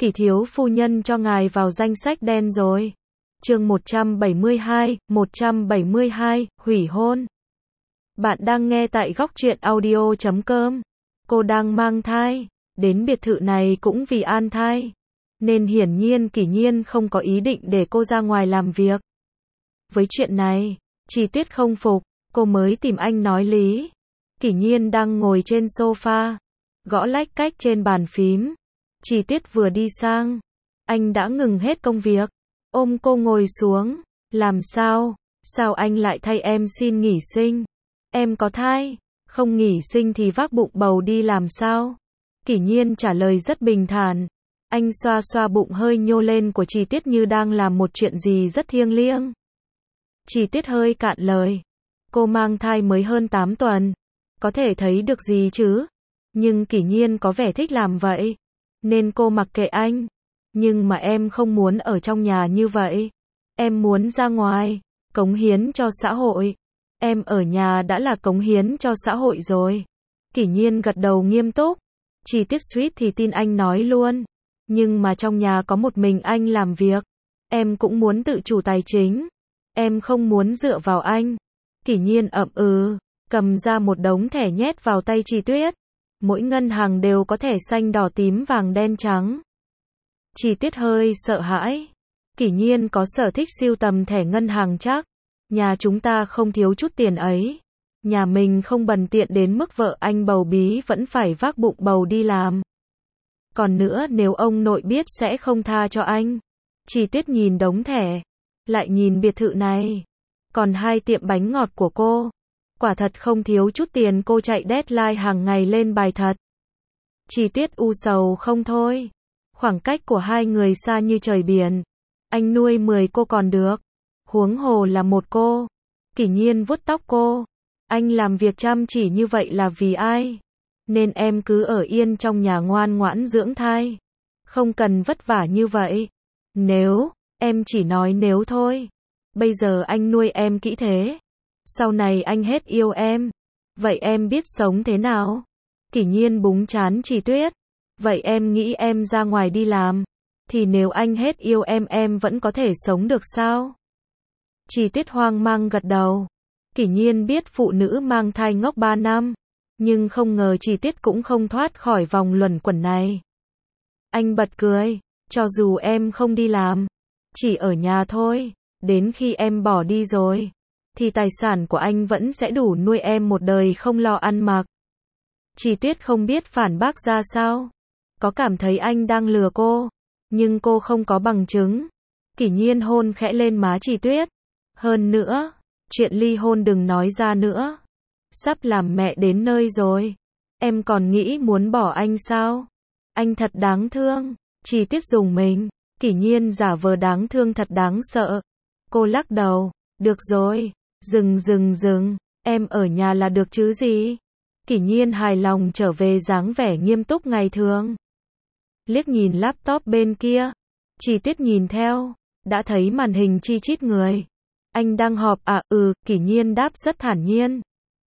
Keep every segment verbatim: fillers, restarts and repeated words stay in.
Kỷ thiếu phu nhân cho ngài vào danh sách đen rồi. Chương một trăm bảy mươi hai, một trăm bảy mươi hai, hủy hôn. Bạn đang nghe tại góc truyện audio chấm com. Cô đang mang thai, đến biệt thự này cũng vì an thai, nên hiển nhiên Kỷ Nhiên không có ý định để cô ra ngoài làm việc. Với chuyện này, Chi Tuyết không phục, cô mới tìm anh nói lý. Kỷ Nhiên đang ngồi trên sofa, gõ lách cách trên bàn phím. Chi Tuyết vừa đi sang, anh đã ngừng hết công việc, ôm cô ngồi xuống. Làm sao? Sao anh lại thay em xin nghỉ sinh? Em có thai, không nghỉ sinh thì vác bụng bầu đi làm sao? Kỷ Nhiên trả lời rất bình thản. Anh xoa xoa bụng hơi nhô lên của Chi Tuyết như đang làm một chuyện gì rất thiêng liêng. Chi Tuyết hơi cạn lời. Cô mang thai mới hơn tám tuần, có thể thấy được gì chứ? Nhưng Kỷ Nhiên có vẻ thích làm vậy, nên cô mặc kệ anh. Nhưng mà em không muốn ở trong nhà như vậy. Em muốn ra ngoài, cống hiến cho xã hội. Em ở nhà đã là cống hiến cho xã hội rồi. Kỷ Nhiên gật đầu nghiêm túc. Chi Tiết suýt thì tin anh nói luôn. Nhưng mà trong nhà có một mình anh làm việc. Em cũng muốn tự chủ tài chính. Em không muốn dựa vào anh. Kỷ Nhiên ậm ừ, cầm ra một đống thẻ nhét vào tay Chi Tuyết. Mỗi ngân hàng đều có thẻ xanh đỏ tím vàng đen trắng. Chi Tuyết hơi sợ hãi. Kỷ Nhiên có sở thích sưu tầm thẻ ngân hàng chắc. Nhà chúng ta không thiếu chút tiền ấy. Nhà mình không bần tiện đến mức vợ anh bầu bí vẫn phải vác bụng bầu đi làm. Còn nữa nếu ông nội biết sẽ không tha cho anh. Chi Tuyết nhìn đống thẻ, lại nhìn biệt thự này, còn hai tiệm bánh ngọt của cô. Quả thật không thiếu chút tiền, cô chạy deadline hàng ngày lên bài thật. Chi Tuyết u sầu không thôi. Khoảng cách của hai người xa như trời biển. Anh nuôi mười cô còn được, huống hồ là một cô. Kỷ Nhiên vuốt tóc cô. Anh làm việc chăm chỉ như vậy là vì ai? Nên em cứ ở yên trong nhà ngoan ngoãn dưỡng thai. Không cần vất vả như vậy. Nếu, em chỉ nói nếu thôi. Bây giờ anh nuôi em kỹ thế. Sau này anh hết yêu em. Vậy em biết sống thế nào? Kỷ Nhiên búng trán Chi Tuyết. Vậy em nghĩ em ra ngoài đi làm, thì nếu anh hết yêu em em vẫn có thể sống được sao? Chi Tuyết hoang mang gật đầu. Kỷ Nhiên biết phụ nữ mang thai ngốc ba năm, nhưng không ngờ Chi Tuyết cũng không thoát khỏi vòng luẩn quẩn này. Anh bật cười. Cho dù em không đi làm, chỉ ở nhà thôi, đến khi em bỏ đi rồi, thì tài sản của anh vẫn sẽ đủ nuôi em một đời không lo ăn mặc. Chi Tuyết không biết phản bác ra sao. Có cảm thấy anh đang lừa cô, nhưng cô không có bằng chứng. Kỷ Nhiên hôn khẽ lên má Chi Tuyết. Hơn nữa, chuyện ly hôn đừng nói ra nữa. Sắp làm mẹ đến nơi rồi. Em còn nghĩ muốn bỏ anh sao? Anh thật đáng thương. Chi Tuyết dùng mình. Kỷ Nhiên giả vờ đáng thương thật đáng sợ. Cô lắc đầu. Được rồi, dừng dừng dừng. Em ở nhà là được chứ gì? Kỷ Nhiên hài lòng trở về dáng vẻ nghiêm túc ngày thường. Liếc nhìn laptop bên kia. Chi Tuyết nhìn theo. Đã thấy màn hình chi chít người. Anh đang họp à? Ừ, Kỷ Nhiên đáp rất thản nhiên.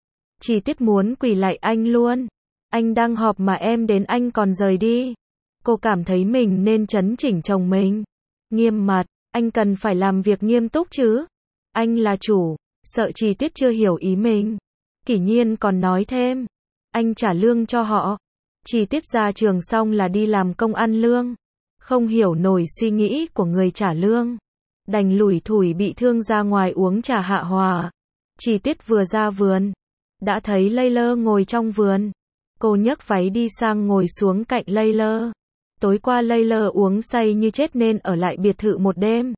Chi Tuyết muốn quỳ lại anh luôn. Anh đang họp mà em đến anh còn rời đi. Cô cảm thấy mình nên chấn chỉnh chồng mình. Nghiêm mặt, anh cần phải làm việc nghiêm túc chứ. Anh là chủ, sợ Chi Tuyết chưa hiểu ý mình. Kỷ Nhiên còn nói thêm. Anh trả lương cho họ. Chi Tuyết ra trường xong là đi làm công ăn lương. Không hiểu nổi suy nghĩ của người trả lương. Đành lủi thủi bị thương ra ngoài uống trà hạ hòa. Chi Tuyết vừa ra vườn, đã thấy Layla ngồi trong vườn. Cô nhấc váy đi sang ngồi xuống cạnh Layla. Tối qua Layla uống say như chết nên ở lại biệt thự một đêm.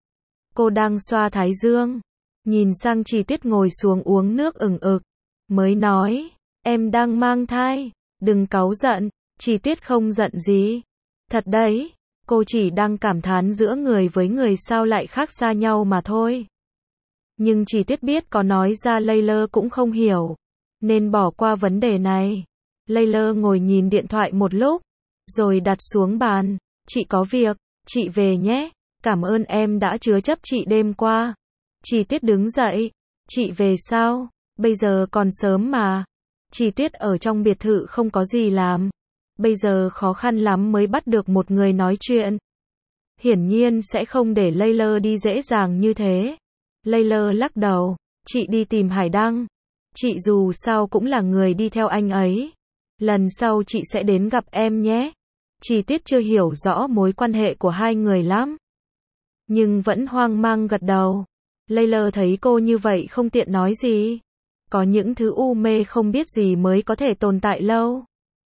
Cô đang xoa thái dương, nhìn sang Chi Tuyết ngồi xuống uống nước ửng ực, mới nói, em đang mang thai, đừng cáu giận. Chi Tuyết không giận gì. Thật đấy, cô chỉ đang cảm thán giữa người với người sao lại khác xa nhau mà thôi. Nhưng Chi Tuyết biết có nói ra Layla cũng không hiểu, nên bỏ qua vấn đề này. Layla ngồi nhìn điện thoại một lúc, rồi đặt xuống bàn. Chị có việc, chị về nhé. Cảm ơn em đã chứa chấp chị đêm qua. Chi Tuyết đứng dậy. Chị về sao? Bây giờ còn sớm mà. Chi Tuyết ở trong biệt thự không có gì làm, Bây giờ khó khăn lắm mới bắt được một người nói chuyện. Hiển nhiên sẽ không để Layla đi dễ dàng như thế. Layla lắc đầu, chị đi tìm Hải Đăng. Chị dù sao cũng là người đi theo anh ấy. Lần sau chị sẽ đến gặp em nhé. Chi Tiết chưa hiểu rõ mối quan hệ của hai người lắm, nhưng vẫn hoang mang gật đầu. Layla thấy cô như vậy không tiện nói gì. Có những thứ u mê không biết gì mới có thể tồn tại lâu.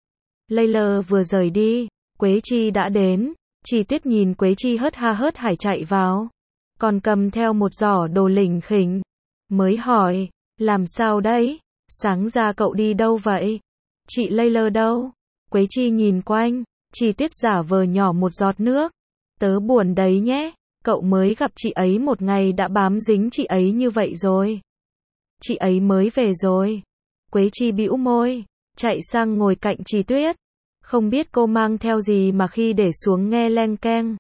Layla vừa rời đi, Quế Chi đã đến. Chi Tiết nhìn Quế Chi hớt ha hớt hải chạy vào, còn cầm theo một giỏ đồ lỉnh khỉnh. Mới hỏi, làm sao đấy? Sáng ra cậu đi đâu vậy? Chị Layla đâu? Quế Chi nhìn quanh. Chi Tiết giả vờ nhỏ một giọt nước. Tớ buồn đấy nhé. Cậu mới gặp chị ấy một ngày đã bám dính chị ấy như vậy rồi. Chị ấy mới về rồi. Quế Chi bĩu môi, chạy sang ngồi cạnh Chi Tuyết. Không biết cô mang theo gì mà khi để xuống nghe leng keng.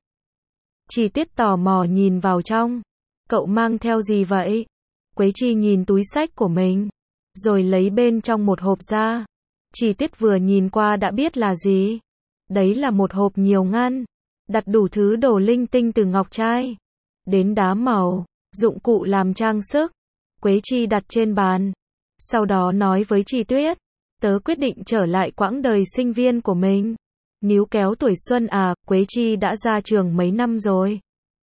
Chi Tiết tò mò nhìn vào trong. Cậu mang theo gì vậy? Quế Chi nhìn túi xách của mình, rồi lấy bên trong một hộp ra. Chi Tiết vừa nhìn qua đã biết là gì. Đấy là một hộp nhiều ngăn, đặt đủ thứ đồ linh tinh từ ngọc trai đến đá màu, dụng cụ làm trang sức. Quế Chi đặt trên bàn, sau đó nói với Chi Tuyết, tớ quyết định trở lại quãng đời sinh viên của mình. Níu kéo tuổi xuân à? Quế Chi đã ra trường mấy năm rồi,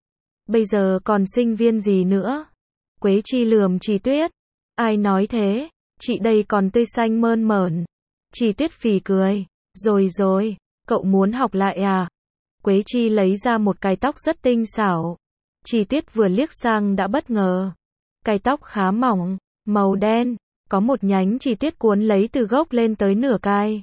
bây giờ còn sinh viên gì nữa? Quế Chi lườm Chi Tuyết, ai nói thế, chị đây còn tươi xanh mơn mởn. Chi Tuyết phì cười, rồi rồi, cậu muốn học lại à? Quế Chi lấy ra một cái tóc rất tinh xảo. Chi Tiết vừa liếc sang đã bất ngờ. Cái tóc khá mỏng, màu đen, có một nhánh chi tiết cuốn lấy từ gốc lên tới nửa cài.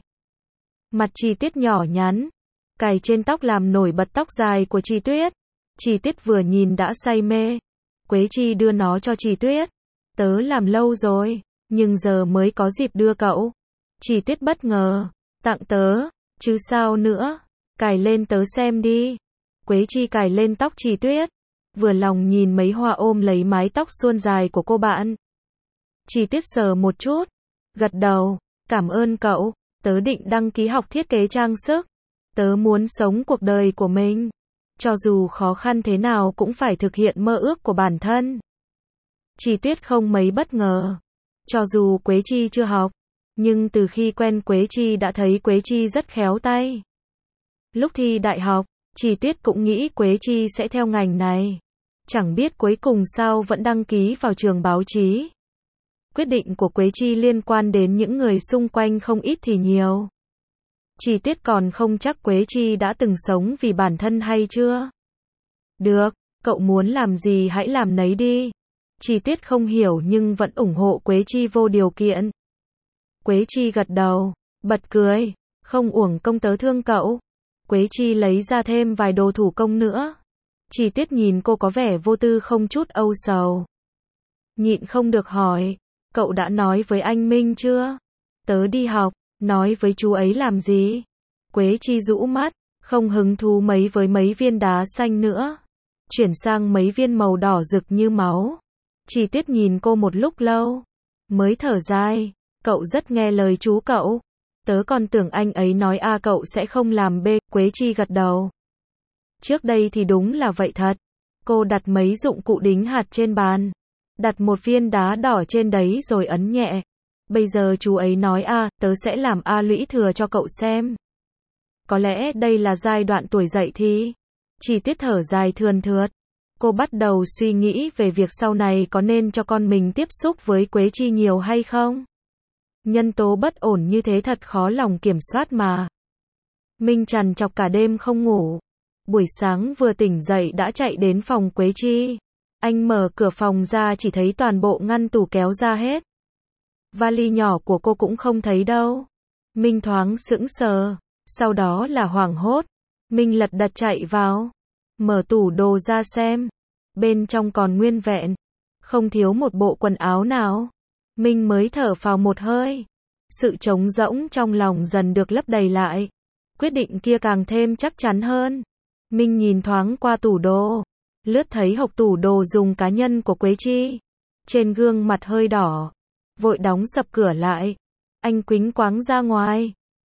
Mặt Chi Tiết nhỏ nhắn, cài trên tóc làm nổi bật tóc dài của Chi Tuyết. Chi Tiết vừa nhìn đã say mê. Quế Chi đưa nó cho Chi Tuyết. Tớ làm lâu rồi, nhưng giờ mới có dịp đưa cậu. Chi Tiết bất ngờ, tặng tớ, chứ sao nữa, cài lên tớ xem đi. Quế Chi cài lên tóc Chi Tuyết, vừa lòng nhìn mấy hoa ôm lấy mái tóc suôn dài của cô bạn. Chi Tiết sờ một chút, gật đầu, cảm ơn cậu, tớ định đăng ký học thiết kế trang sức. Tớ muốn sống cuộc đời của mình, cho dù khó khăn thế nào cũng phải thực hiện mơ ước của bản thân. Chi Tiết không mấy bất ngờ, cho dù Quế Chi chưa học, nhưng từ khi quen Quế Chi đã thấy Quế Chi rất khéo tay. Lúc thi đại học, Chi Tiết cũng nghĩ Quế Chi sẽ theo ngành này. Chẳng biết cuối cùng sao vẫn đăng ký vào trường báo chí. Quyết định của Quế Chi liên quan đến những người xung quanh không ít thì nhiều. Chi Tiết còn không chắc Quế Chi đã từng sống vì bản thân hay chưa. Được, cậu muốn làm gì hãy làm nấy đi. Chi Tiết không hiểu nhưng vẫn ủng hộ Quế Chi vô điều kiện. Quế Chi gật đầu, bật cười, không uổng công tớ thương cậu. Quế Chi lấy ra thêm vài đồ thủ công nữa. Chi Tiết nhìn cô có vẻ vô tư không chút âu sầu. Nhịn không được hỏi, cậu đã nói với anh Minh chưa? Tớ đi học, nói với chú ấy làm gì? Quế Chi rũ mắt, không hứng thú mấy với mấy viên đá xanh nữa. Chuyển sang mấy viên màu đỏ rực như máu. Chi Tiết nhìn cô một lúc lâu, mới thở dài, cậu rất nghe lời chú cậu. Tớ còn tưởng anh ấy nói A cậu sẽ không làm B. Quế Chi gật đầu. Trước đây thì đúng là vậy thật. Cô đặt mấy dụng cụ đính hạt trên bàn, đặt một viên đá đỏ trên đấy rồi ấn nhẹ. Bây giờ chú ấy nói A, tớ sẽ làm A lũy thừa cho cậu xem. Có lẽ đây là giai đoạn tuổi dậy thì. Chi Tiết thở dài thườn thượt. Cô bắt đầu suy nghĩ về việc sau này có nên cho con mình tiếp xúc với Quế Chi nhiều hay không. Nhân tố bất ổn như thế thật khó lòng kiểm soát mà. Minh trằn trọc cả đêm không ngủ. Buổi sáng vừa tỉnh dậy đã chạy đến phòng Quế Chi. Anh mở cửa phòng ra chỉ thấy toàn bộ ngăn tủ kéo ra hết. Vali nhỏ của cô cũng không thấy đâu. Minh thoáng sững sờ, sau đó là hoảng hốt. Minh lật đật chạy vào, mở tủ đồ ra xem. Bên trong còn nguyên vẹn, không thiếu một bộ quần áo nào. Minh mới thở phào một hơi. Sự trống rỗng trong lòng dần được lấp đầy lại. Quyết định kia càng thêm chắc chắn hơn. Minh nhìn thoáng qua tủ đồ, lướt thấy hộc tủ đồ dùng cá nhân của Quế Chi. Trên gương mặt hơi đỏ, vội đóng sập cửa lại. Anh quĩnh quáng ra ngoài.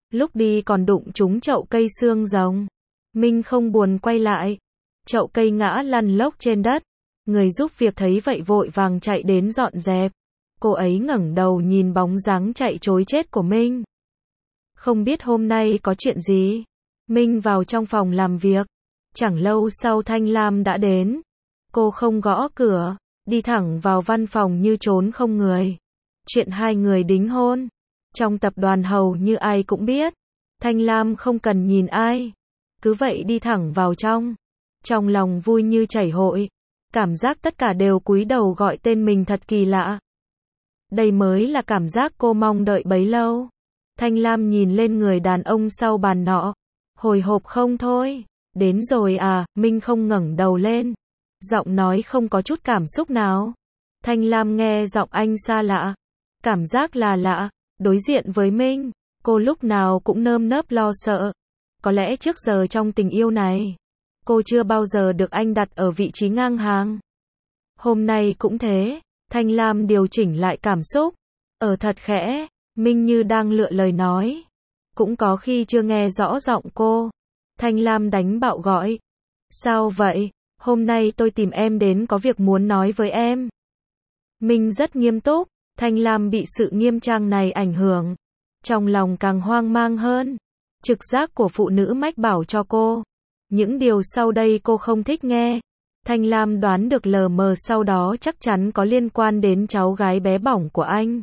Lúc đi còn đụng trúng chậu cây xương rồng. Minh không buồn quay lại. Chậu cây ngã lăn lóc trên đất. Người giúp việc thấy vậy vội vàng chạy đến dọn dẹp. Cô ấy ngẩng đầu nhìn bóng dáng chạy trối chết của Minh. Không biết hôm nay có chuyện gì. Minh vào trong phòng làm việc. Chẳng lâu sau Thanh Lam đã đến. Cô không gõ cửa, đi thẳng vào văn phòng như trốn không người. Chuyện hai người đính hôn. Trong tập đoàn hầu như ai cũng biết. Thanh Lam không cần nhìn ai. Cứ vậy đi thẳng vào trong. Trong lòng vui như chảy hội. Cảm giác tất cả đều cúi đầu gọi tên mình thật kỳ lạ. Đây mới là cảm giác cô mong đợi bấy lâu. Thanh Lam nhìn lên người đàn ông sau bàn nọ. Hồi hộp không thôi. Đến rồi à, Minh không ngẩng đầu lên. Giọng nói không có chút cảm xúc nào. Thanh Lam nghe giọng anh xa lạ. Cảm giác là lạ. Đối diện với Minh, cô lúc nào cũng nơm nớp lo sợ. Có lẽ trước giờ trong tình yêu này, cô chưa bao giờ được anh đặt ở vị trí ngang hàng. Hôm nay cũng thế. Thanh Lam điều chỉnh lại cảm xúc. Ở thật khẽ, Minh như đang lựa lời nói. Cũng có khi chưa nghe rõ giọng cô. Thanh Lam đánh bạo gọi. Sao vậy? Hôm nay tôi tìm em đến có việc muốn nói với em. Minh rất nghiêm túc. Thanh Lam bị sự nghiêm trang này ảnh hưởng. Trong lòng càng hoang mang hơn. Trực giác của phụ nữ mách bảo cho cô. Những điều sau đây cô không thích nghe. Thanh Lam đoán được lờ mờ sau đó chắc chắn có liên quan đến cháu gái bé bỏng của anh.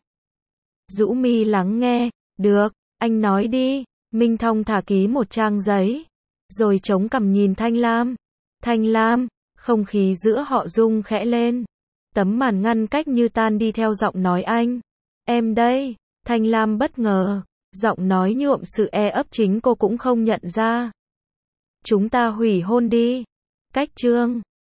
Rũ mi lắng nghe. Được, anh nói đi. Minh thong thả ký một trang giấy. Rồi chống cằm nhìn Thanh Lam. Thanh Lam, không khí giữa họ rung khẽ lên. Tấm màn ngăn cách như tan đi theo giọng nói anh. Em đây. Thanh Lam bất ngờ. Giọng nói nhuộm sự e ấp chính cô cũng không nhận ra. Chúng ta hủy hôn đi. Cách chương